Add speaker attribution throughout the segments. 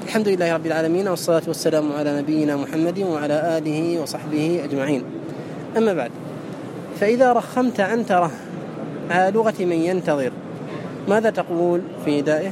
Speaker 1: الحمد لله رب العالمين، والصلاة والسلام على نبينا محمد وعلى آله وصحبه أجمعين. أما بعد، فإذا رخمت عنترة على لغة من ينتظر ماذا تقول في ندائه؟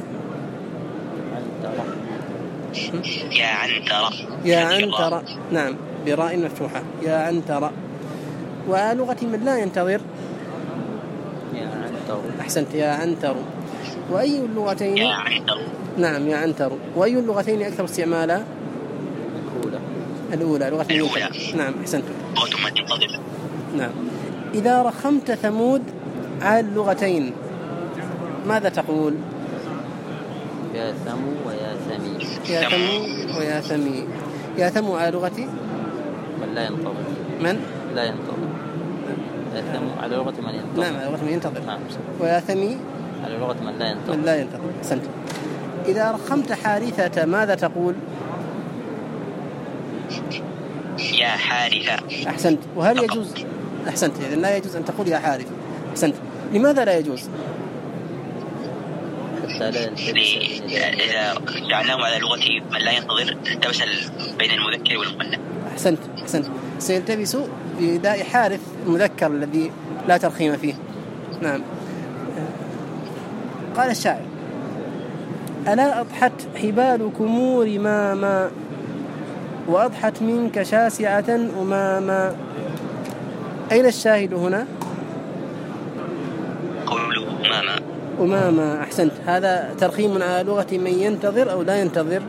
Speaker 2: يا عنترة.
Speaker 1: يا عنترة، نعم، براء مفتوحة، يا عنترة. وعلى لغة من لا ينتظر
Speaker 3: يا عنتر.
Speaker 1: أحسنت، يا عنتر. وأي اللغتين؟
Speaker 2: يا عنتر.
Speaker 1: نعم، يا عنتر. وأي اللغتين أكثر استعمالا؟ الأولى، لغة من ينتظر. نعم، أحسنت. نعم. إذا رخمت ثمود على اللغتين ماذا تقول؟
Speaker 3: يا ثمو ويا ثمي.
Speaker 1: يا ثمو ويا ثمي. يا ثمو على لغة
Speaker 3: من لا ينتظر.
Speaker 1: من؟
Speaker 3: لا ينتظر. يا ثمو على لغة من ينتظر.
Speaker 1: نعم، على لغة من ينتظر.
Speaker 3: نعم.
Speaker 1: ويا ثمي
Speaker 3: على لغة من لا ينتظر.
Speaker 1: من لا ينتظر. أحسنت. إذا رخمت حارثة ماذا تقول؟
Speaker 2: يا حارثة.
Speaker 1: أحسنت. وهل يجوز؟ أحسنت. إذن لا يجوز أن تقول يا حارث. أحسنت. لماذا لا يجوز؟
Speaker 3: حتى لا يلتبس.
Speaker 2: إذا جعلناه على لغة من لا ينتظر التبس بين المذكر والمؤنث.
Speaker 1: أحسنت، أحسنت. سيلتبس بنداء حارث المذكر الذي لا ترخيم فيه. نعم. قال الشاعر: ألا أضحت حبالكم رماما وأضحت منك شاسعة أماما. أين الشاهد هنا؟
Speaker 2: قوله أماما.
Speaker 1: أماما، أحسنت. هذا ترخيم على لغة من ينتظر أو لا ينتظر؟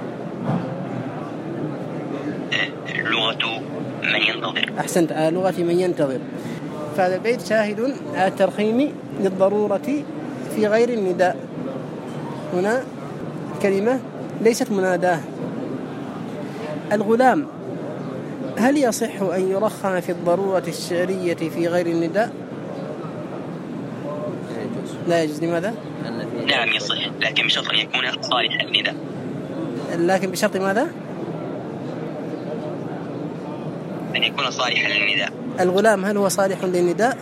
Speaker 2: لغة من ينتظر.
Speaker 1: أحسنت، على لغة من ينتظر. فهذا البيت شاهد على الترخيم للضرورة في غير النداء. هنا كلمة ليست مناداه. الغلام، هل يصح أن يرخم في الضرورة الشعرية في غير النداء؟ لا يجوز. لماذا؟
Speaker 2: نعم يصح، لكن بشرط أن يكون صالحا للنداء.
Speaker 1: لكن بشرط ماذا؟
Speaker 2: أن يكون صالحا للنداء.
Speaker 1: الغلام هل هو صالح للنداء؟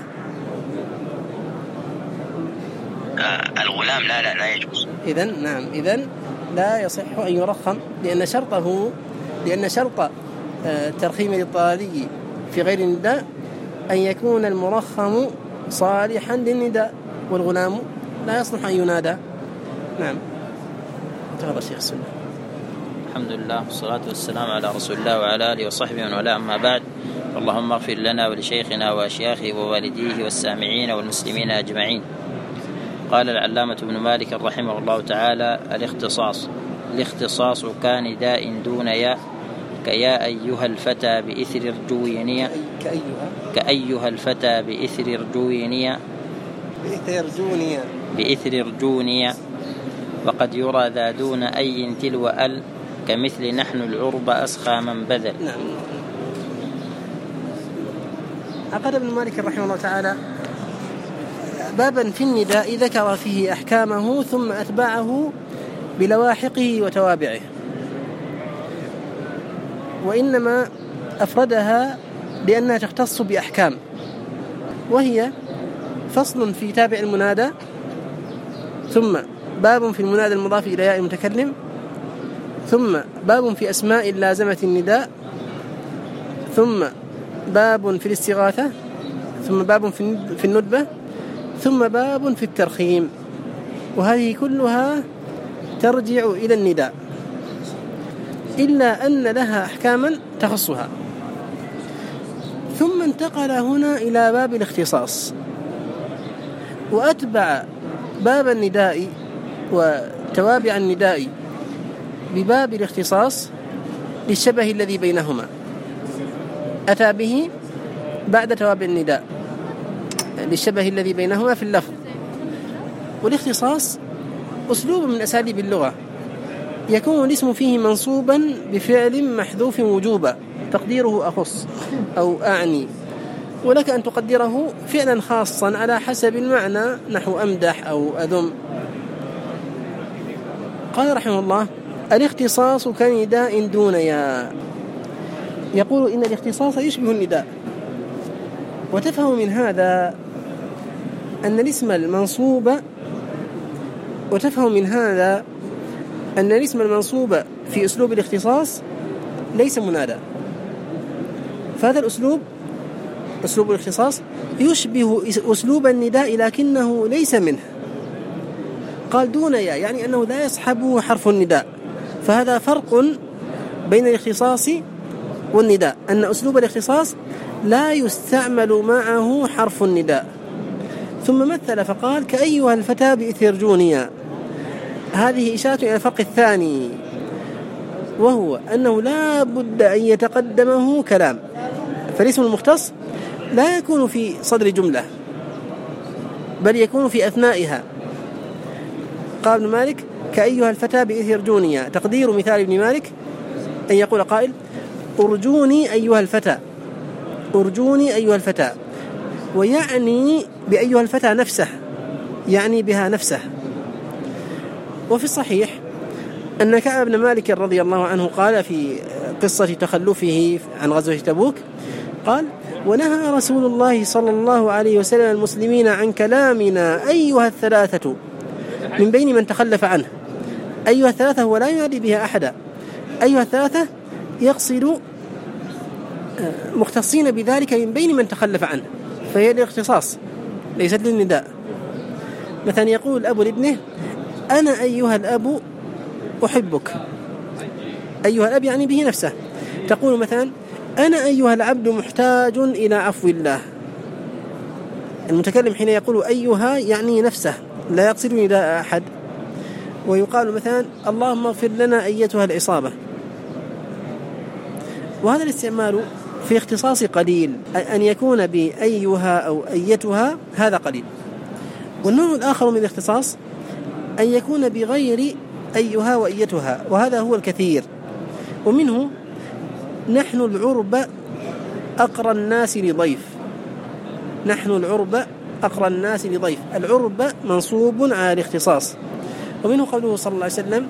Speaker 2: الغلام لا يجوز.
Speaker 1: إذن نعم، إذن لا يصح أن يرخم، لأن شرط ترخيم الاضطراري في غير النداء أن يكون المرخم صالحا للنداء، والغلام لا يصلح أن ينادى. نعم. تفضل الشيخ السنة.
Speaker 3: الحمد لله والصلاة والسلام على رسول الله وعلى آله وصحبه من والاه. أما بعد، اللهم اغفر لنا ولشيخنا وأشياخه ووالديه والسامعين والمسلمين أجمعين. قال العلامة ابن مالك رحمه الله تعالى: الاختصاص كنداء دون ياء، كيا أيها الفتى بإثر رجوينيا. كأيها الفتى بإثر رجونيا. وقد يرى ذا دون أي تلو أل، كمثل نحن العرب أسخى من بذل.
Speaker 1: نعم. عقد ابن مالك رحمه الله تعالى بابا في النداء ذكر فيه أحكامه ثم أتبعه بلواحقه وتوابعه، وإنما أفردها لأنها تختص بأحكام، وهي فصل في تابع المنادى، ثم باب في المنادى المضاف إلى ياء المتكلم، ثم باب في أسماء لازمة النداء، ثم باب في الاستغاثة، ثم باب في الندبة، ثم باب في الترخيم. وهذه كلها ترجع إلى النداء، إلا أن لها أحكاما تخصها. ثم انتقل هنا إلى باب الاختصاص، وأتبع باب النداء وتوابع النداء بباب الاختصاص للشبه الذي بينهما. أتى به بعد توابع النداء للشبه الذي بينهما في اللفظ. والاختصاص أسلوب من أساليب اللغة، يكون الاسم فيه منصوبا بفعل محذوف وجوبا تقديره أخص أو أعني، ولك أن تقدره فعلا خاصا على حسب المعنى، نحو أمدح أو أذم. قال رحمه الله: الاختصاص كنداء دون ياء. يقول إن الاختصاص يشبه النداء، وتفهم من هذا أن الاسم المنصوب، وتفهم من هذا أن الاسم المنصوب في أسلوب الاختصاص ليس منادى، فهذا الأسلوب أسلوب الاختصاص يشبه أسلوب النداء لكنه ليس منه. قال دون يا، يعني أنه لا يصحبه حرف النداء، فهذا فرق بين الاختصاص والنداء، أن أسلوب الاختصاص لا يستعمل معه حرف النداء. ثم مثل فقال كأيها الفتى بإثيرجونيا، هذه إشارة إلى الفرق الثاني، وهو أنه لا بد أن يتقدمه كلام، فالاسم المختص لا يكون في صدر جملة بل يكون في أثنائها. قال ابن مالك كأيها الفتى بإثيرجونيا، تقدير مثال ابن مالك أن يقول قائل أرجوني أيها الفتى، أرجوني أيها الفتى، ويعني بأيها الفتى نفسه، يعني بها نفسه. وفي الصحيح أن كعب بن مالك رضي الله عنه قال في قصة تخلفه عن غزوة تبوك، قال ونهى رسول الله صلى الله عليه وسلم المسلمين عن كلامنا أيها الثلاثة من بين من تخلف عنه. أيها الثلاثة ولا ينادي بها أحدا، أيها الثلاثة يقصد مختصين بذلك من بين من تخلف عنه، فهي الاختصاص ليست للنداء. مثلا يقول الأب لابنه أنا أيها الأب أحبك، أيها الأب يعني به نفسه. تقول مثلا أنا أيها العبد محتاج إلى عفو الله، المتكلم حين يقول أيها يعني نفسه لا يقصد نداء أحد. ويقال مثلا اللهم اغفر لنا أيتها العصابة، وهذا الاستعمال في اختصاص قليل، أن يكون بأيها أو أيتها هذا قليل. والنوع الآخر من الاختصاص أن يكون بغير أيها وأيتها، وهذا هو الكثير. ومنه نحن العرب أقرى الناس لضيف، نحن العرب أقرى الناس لضيف، العرب منصوب على الاختصاص. ومنه قوله صلى الله عليه وسلم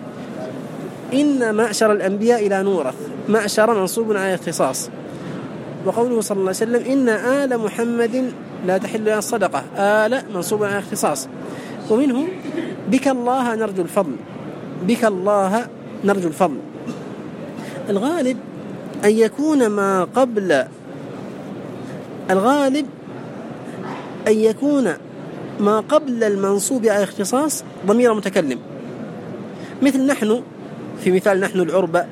Speaker 1: إن معشر الأنبياء لا نورث، معشر منصوب على الاختصاص. وقوله صلى الله عليه وسلم إن آل محمد لا تحل لنا الصدقة، آل منصوب على الاختصاص. ومنه بك الله نرجو الفضل، بك الله نرجو الفضل. الغالب أن يكون ما قبل، الغالب أن يكون ما قبل المنصوب على الاختصاص ضمير متكلم، مثل نحن في مثال نحن العربة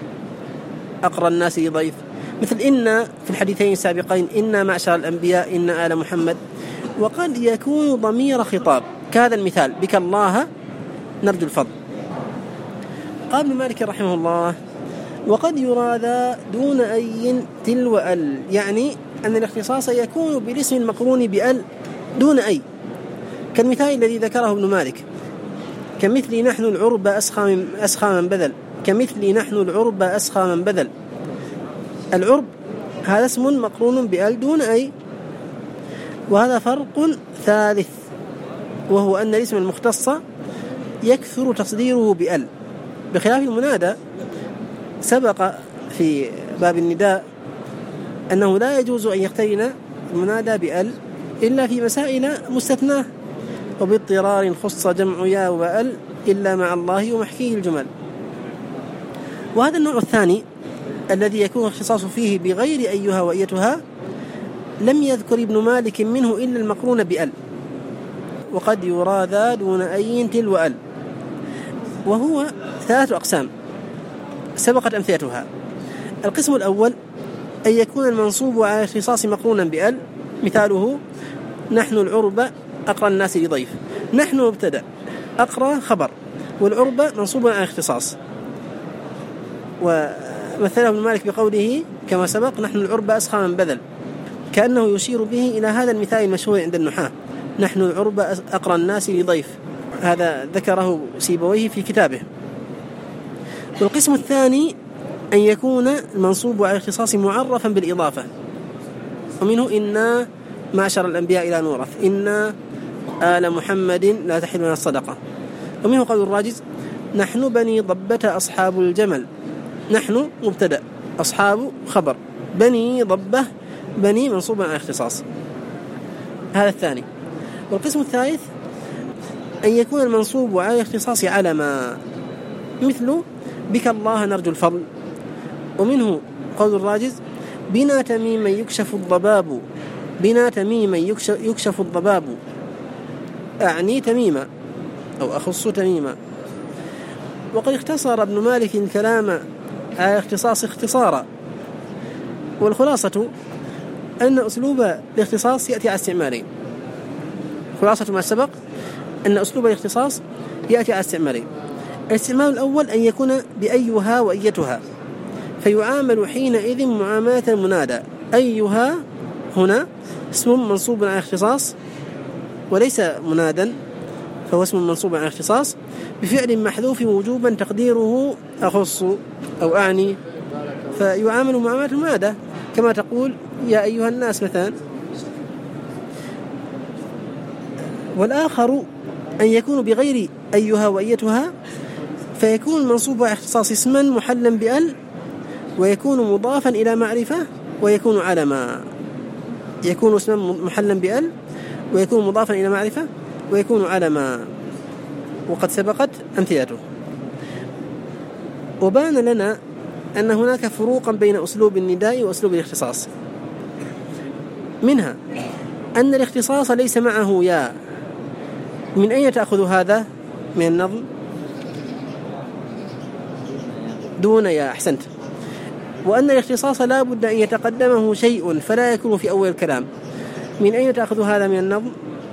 Speaker 1: أقرى الناس لضيف، مثل إن في الحديثين السابقين إن معشر الأنبياء إن آل محمد. وقد يكون ضمير خطاب كهذا المثال بك الله نرجو الفضل. قال ابن مالك رحمه الله وقد يرى ذا دون أي تلو ال، يعني أن الاختصاص يكون بالاسم المقرون بأل دون أي، كالمثال الذي ذكره ابن مالك كمثل نحن العرب أسخى من بذل، كمثل نحن العرب أسخى من بذل. العرب هذا اسم مقرون بأل دون أي. وهذا فرق ثالث، وهو أن الاسم المختص يكثر تصديره بأل، بخلاف المنادى. سبق في باب النداء أنه لا يجوز أن يقترن المنادى بأل إلا في مسائل مستثناة، وباضطرار خص جمع يا وأل إلا مع الله ومحكيه الجمل. وهذا النوع الثاني الذي يكون الاختصاص فيه بغير أيها وأيتها لم يذكر ابن مالك منه إلا المقرون بأل. وقد يرى ذا دون أي تلو أل، وهو 3 أقسام سبقت أمثلتها. القسم الأول أن يكون المنصوب على الاختصاص مقرونا بأل، مثاله نحن العرب أقرى الناس لضيف، نحن مبتدأ أقرى خبر، والعرب منصوب على الاختصاص. ومثله ابن مالك بقوله كما سبق نحن العرب أسخى من بذل، كأنه يشير به إلى هذا المثال المشهور عند النحاة نحن العرب أقرى الناس لضيف، هذا ذكره سيبويه في كتابه. والقسم الثاني أن يكون المنصوب على الاختصاص معرفا بالإضافة، ومنه إنا معشر الأنبياء لا نورث، إنا آل محمد لا تحل لنا الصدقة. ومنه قول الراجز نحن بني ضبة أصحاب الجمل، نحن مبتدأ أصحاب خبر، بني ضبة بني منصوب على الاختصاص، هذا الثاني. والقسم الثالث أن يكون المنصوب على الاختصاص علما، مثل بك الله نرجو الفضل. ومنه قول الراجز: بنا تميما يكشف الضباب، بنا تميما يكشف الضباب، أعني تميما أو أخص تميما. وقد اختصر ابن مالك الكلام على اختصاص اختصارا، والخلاصة أن أسلوب الاختصاص يأتي على استعمالين. خلاصة ما سبق أن أسلوب الاختصاص يأتي على استعمالين. الاستعمال الأول أن يكون بأيها وأيتها، فيعامل حينئذ معاملة المنادى. أيها هنا اسم منصوب على اختصاص وليس منادا، فهو اسم منصوب على اختصاص بفعل محذوف وجوبا تقديره أخص أو أعني، فيعامل معاملة المنادى كما تقول يا أيها الناس مثلا. والآخر أن يكون بغير أيها وأيتها، فيكون المنصوب على اختصاص اسما محلا بأل، ويكون مضافا إلى معرفة، ويكون علما. يكون اسما محلا بأل، ويكون مضافا إلى معرفة، ويكون علما، وقد سبقت أمثلته. وبان لنا أن هناك فروقا بين أسلوب النداء وأسلوب الاختصاص، منها أن الاختصاص ليس معه يا. من أين تأخذ هذا؟ من النظم دون يا، أحسنت. وأن الاختصاص لا بد أن يتقدمه شيء فلا يكون في أول الكلام. من أين تأخذ هذا من النظم؟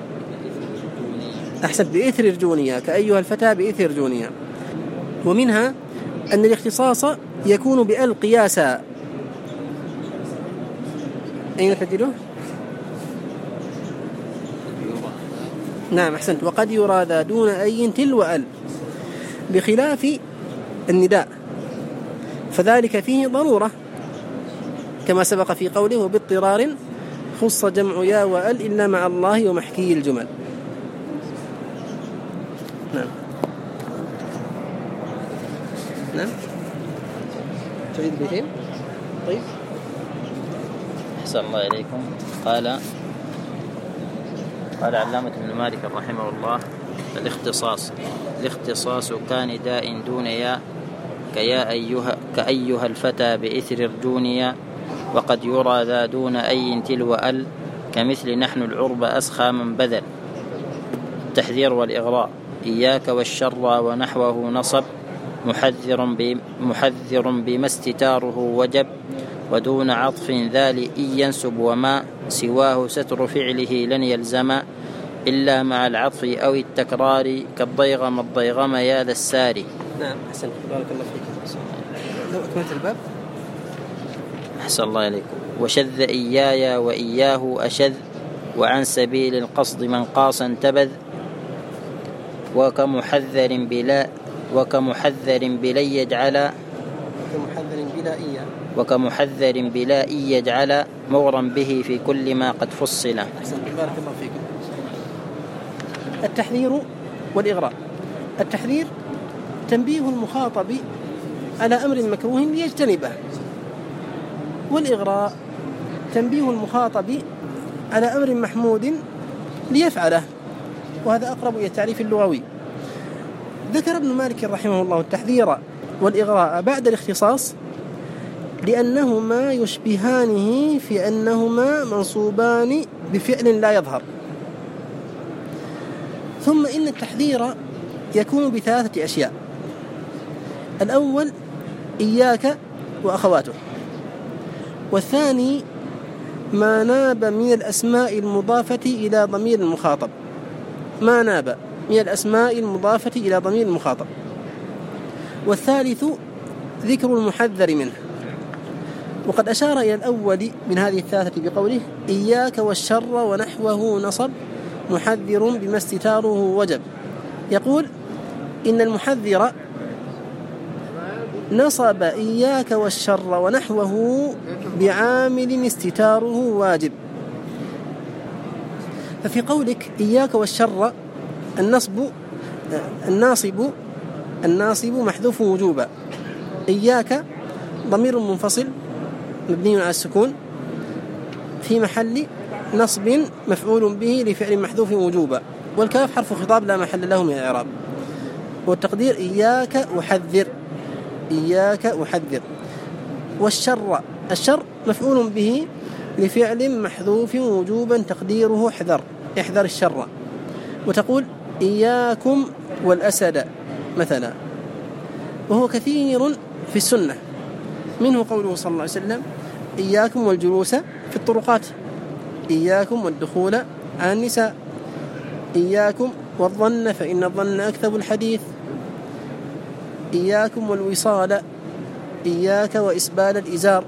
Speaker 1: أحسنت، بإثر رجونيا، كأيها الفتى بإثر رجونيا. ومنها أن الاختصاص يكون بأل قياسا. أين تجده؟ نعم أحسنت. وقد يرى ذا دون أي تلو أل، بخلاف النداء فذلك فيه ضرورة، كما سبق في قوله: وباضطرار خص جمع يا وأل إلا مع الله ومحكي الجمل. نعم نعم. تريد بيتين؟ طيب.
Speaker 3: أحسن الله إليكم. قال علامة ابن مالك رحمه الله: الاختصاص كنداء دون يا، كأيها الفتى بإثر الدنيا، وقد يرى ذا دون أي تلو أل، كمثل نحن العرب أسخى من بذل. التحذير والإغراء: إياك والشر ونحوه نصب، محذر بما استتاره وجب، ودون عطف ذا لإن ينسب، وما سواه ستر فعله لن يلزم، إلا مع العطف أو التكرار، كالضيغم الضيغم يا ذا الساري.
Speaker 1: نعم أحسن، بارك الله فيك. لو أكملت الباب.
Speaker 3: أحسن الله إليكم. وشذ إيايا وإياه أشذ، وعن سبيل القصد من قاصا تبذ، وكمحذر بلا يجعل، وكمحذر بلا يجعل مغرا به في كل ما قد فصل.
Speaker 1: أحسن، بارك الله فيكم. التحذير والإغراء. التحذير تنبيه المخاطب على أمر مكروه ليجتنبه، والإغراء تنبيه المخاطب على أمر محمود ليفعله، وهذا أقرب إلى التعريف اللغوي. ذكر ابن مالك رحمه الله التحذير والإغراء بعد الاختصاص لأنهما يشبهانه في أنهما منصوبان بفعل لا يظهر. ثم إن التحذير يكون بثلاثة أشياء: الأول إياك وأخواته، والثاني ما ناب من الأسماء المضافة إلى ضمير المخاطب، ما ناب من الأسماء المضافة إلى ضمير المخاطب، والثالث ذكر المحذر منه. وقد أشار إلى الأول من هذه الثلاثة بقوله: إياك والشر ونحوه نصب، محذر بما استتاره وجب. يقول إن المحذر نصب إياك والشر ونحوه بعامل استتاره واجب. ففي قولك إياك والشر الناصب محذوف وجوبا، إياك ضمير منفصل مبني على السكون في محل نصب مفعول به لفعل محذوف وجوبا، والكاف حرف خطاب لا محل له من الإعراب. والتقدير إياك أحذر، إياك أحذر. والشر، الشر مفعول به لفعل محذوف وجوبا تقديره احذر، احذر الشر. وتقول إياكم والأسد مثلا، وهو كثير في السنة، منه قوله صلى الله عليه وسلم إياكم والجلوس في الطرقات، إياكم والدخول على النساء، إياكم والظن فإن الظن أكذب الحديث، إياكم والوصال، إياك وإسبال الإزار.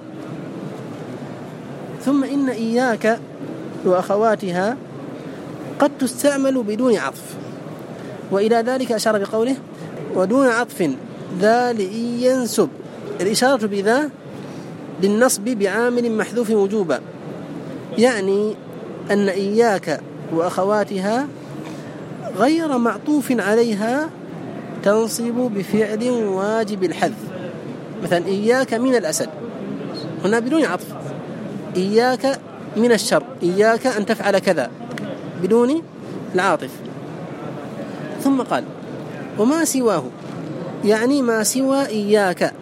Speaker 1: ثم إن إياك وأخواتها قد تستعمل بدون عطف، وإلى ذلك أشار بقوله ودون عطف ذا لإن ينسب، الإشارة بذا للنصب بعامل محذوف وجوبا، يعني أن إياك وأخواتها غير معطوف عليها تنصب بفعل واجب الحذف. مثلا إياك من الأسد، هنا بدون عطف. إياك من الشر، إياك أن تفعل كذا، بدون العاطف. ثم قال وما سواه، يعني ما سوى إياك.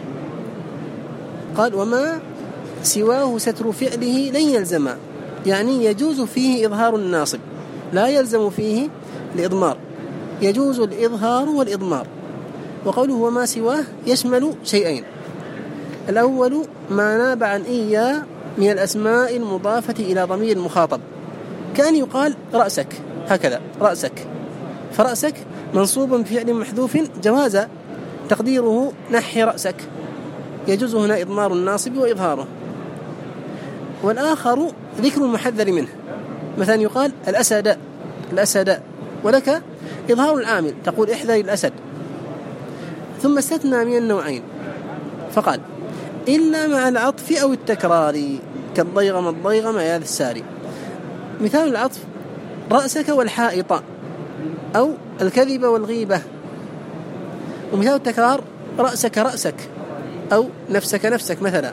Speaker 1: قال وما سواه ستر فعله لن يلزم، يعني يجوز فيه إظهار الناصب، لا يلزم فيه الإضمار، يجوز الإظهار والإضمار. وقوله وما سواه يشمل شيئين: الأول ما ناب عن إياه من الأسماء المضافة إلى ضمير المخاطب، كان يقال رأسك، هكذا رأسك، فرأسك منصوب بفعل محذوف جوازا تقديره نحي رأسك، يجوز هنا إضمار الناصب وإظهاره. والآخر ذكر المحذر منه، مثلا يقال الأسد، الأسد، ولك إظهار العامل، تقول احذر الأسد. ثم استثنى من النوعين فقال إلا مع العطف أو التكرار، كالضيغم الضيغم يا ذا الساري. مثال العطف رأسك والحائط، أو الكذب والغيبة. ومثال التكرار رأسك رأسك، أو نفسك نفسك مثلا.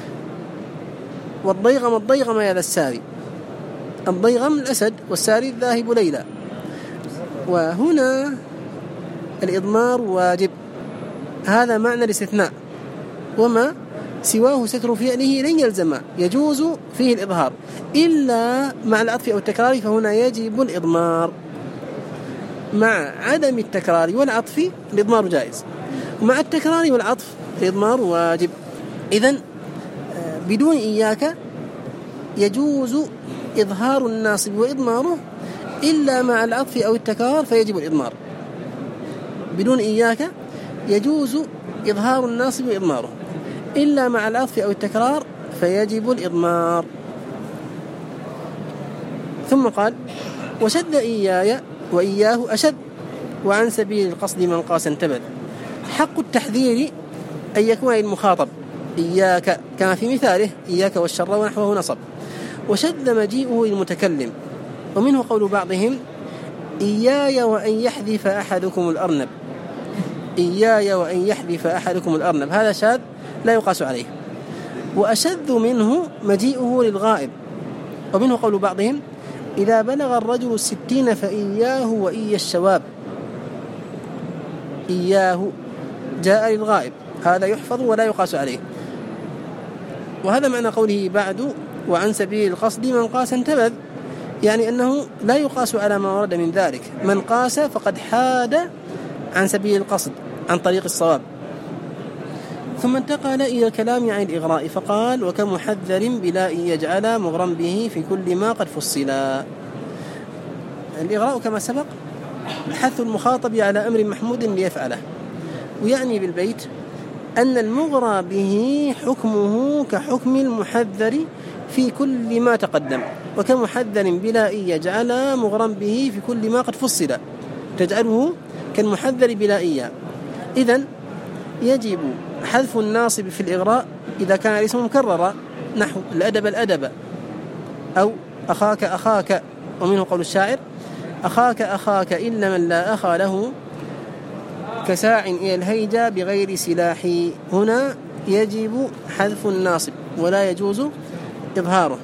Speaker 1: والضيغم الضيغم يا ذا الساري، الضيغم الأسد والساري الذاهب ليلى. وهنا الإضمار واجب، هذا معنى الاستثناء. وما سواه ستر فعله لن يلزم، يجوز فيه الإظهار، إلا مع العطف أو التكرار فهنا يجب الإضمار. مع عدم التكرار والعطف الإضمار جائز، ومع التكرار والعطف الإضمار واجب. إذن بدون إياك يجوز إظهار الناصب وإضماره، إلا مع العطف أو التكرار فيجب الإضمار. بدون إياك يجوز إظهار الناصب وإضماره، إلا مع العطف أو التكرار فيجب الإضمار. ثم قال وشد إياي وإياه أشد، وعن سبيل القصد من قاس انتبذ. حق التحذير أن يكون المخاطب إياك، كما في مثاله إياك والشر ونحوه نصب. وشد مجيئه للمتكلم، ومنه قول بعضهم إياي وأن يحذف أحدكم الأرنب، إياي وأن يحذف أحدكم الأرنب، هذا شاذ لا يقاس عليه. وأشذ منه مجيئه للغائب، ومنه قول بعضهم إذا بلغ الرجل 60 فإياه وإيا الشواب، إياه جاء للغائب، هذا يحفظ ولا يقاس عليه. وهذا معنى قوله بعد وعن سبيل القصد من قاس انتبذ، يعني أنه لا يقاس على ما ورد من ذلك، من قاس فقد حاد عن سبيل القصد، عن طريق الصواب. ثم انتقل إلى الكلام عن الإغراء فقال وكمحذر بلا إن يجعل مغرم به في كل ما قد فصلا. الإغراء كما سبق حث المخاطب على أمر محمود ليفعله، ويعني بالبيت أن المغرى به حكمه كحكم المحذر في كل ما تقدم، وكمحذر بلا إن يجعل مغرم به في كل ما قد فصل، تجعله كالمحذر بلا إياه. إذن يجب حذف الناصب في الإغراء إذا كان الاسم مكررا، نحو الأدب الأدب، أو أخاك أخاك. ومنه قول الشاعر أخاك أخاك إلا من لا أخا له، كساع إلى الهيجة بغير سلاح. هنا يجب حذف الناصب ولا يجوز إظهاره.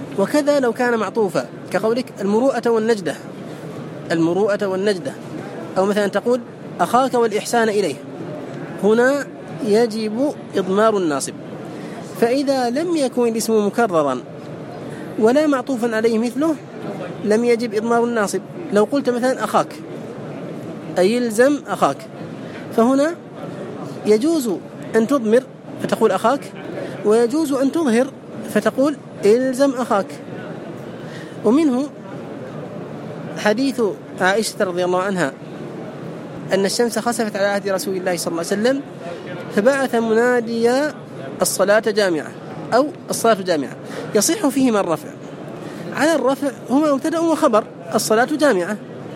Speaker 1: وكذا لو كان معطوفا، كقولك المروءة والنجدة، المروءة والنجدة، أو مثلا تقول أخاك والإحسان إليه، هنا يجب إضمار الناصب. فإذا لم يكن الاسم مكررا ولا معطوفا عليه مثله لم يجب إضمار الناصب. لو قلت مثلا أخاك أي يلزم أخاك، فهنا يجوز أن تضمر فتقول أخاك، ويجوز أن تظهر فتقول إلزم أخاك. ومنه حديث عائشة رضي الله عنها أن الشمس خسفت على عهد رسول الله صلى الله عليه وسلم فبعث مناديا الصلاة جامعة أو الصلاة جامعة، يصح فيهما الرفع. على الرفع هما مبتدأ وخبر الصلاة جامعة،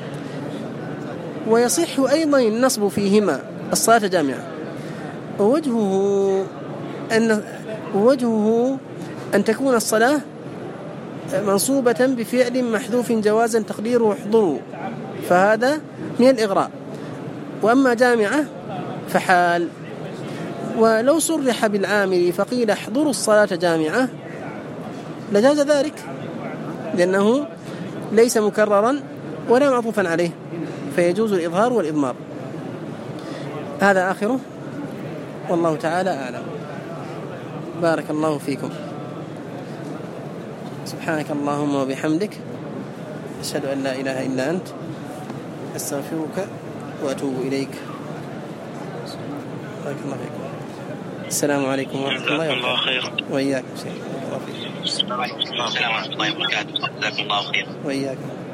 Speaker 1: ويصح أيضا النصب فيهما الصلاة جامعة. ووجهه أن تكون الصلاة منصوبة بفعل محذوف جوازا تقديره احضروا، فهذا من الإغراء. وأما جامعة فحال. ولو صرح بالعامل فقيل احضروا الصلاة جامعة لجاز ذلك، لأنه ليس مكررا ولا معطوفا عليه، فيجوز الإظهار والإضمار. هذا آخره، والله تعالى أعلم. بارك الله فيكم. سبحانك اللهم وبحمدك، أشهد أن لا إله إلا أنت، أستغفرك وأتوب إليك. بارك الله فيكم. السلام عليكم ورحمة الله وبركاته. وإياكم.
Speaker 2: السلام عليكم ورحمة الله وبركاته. جزاكم الله خير.
Speaker 1: وإياكم.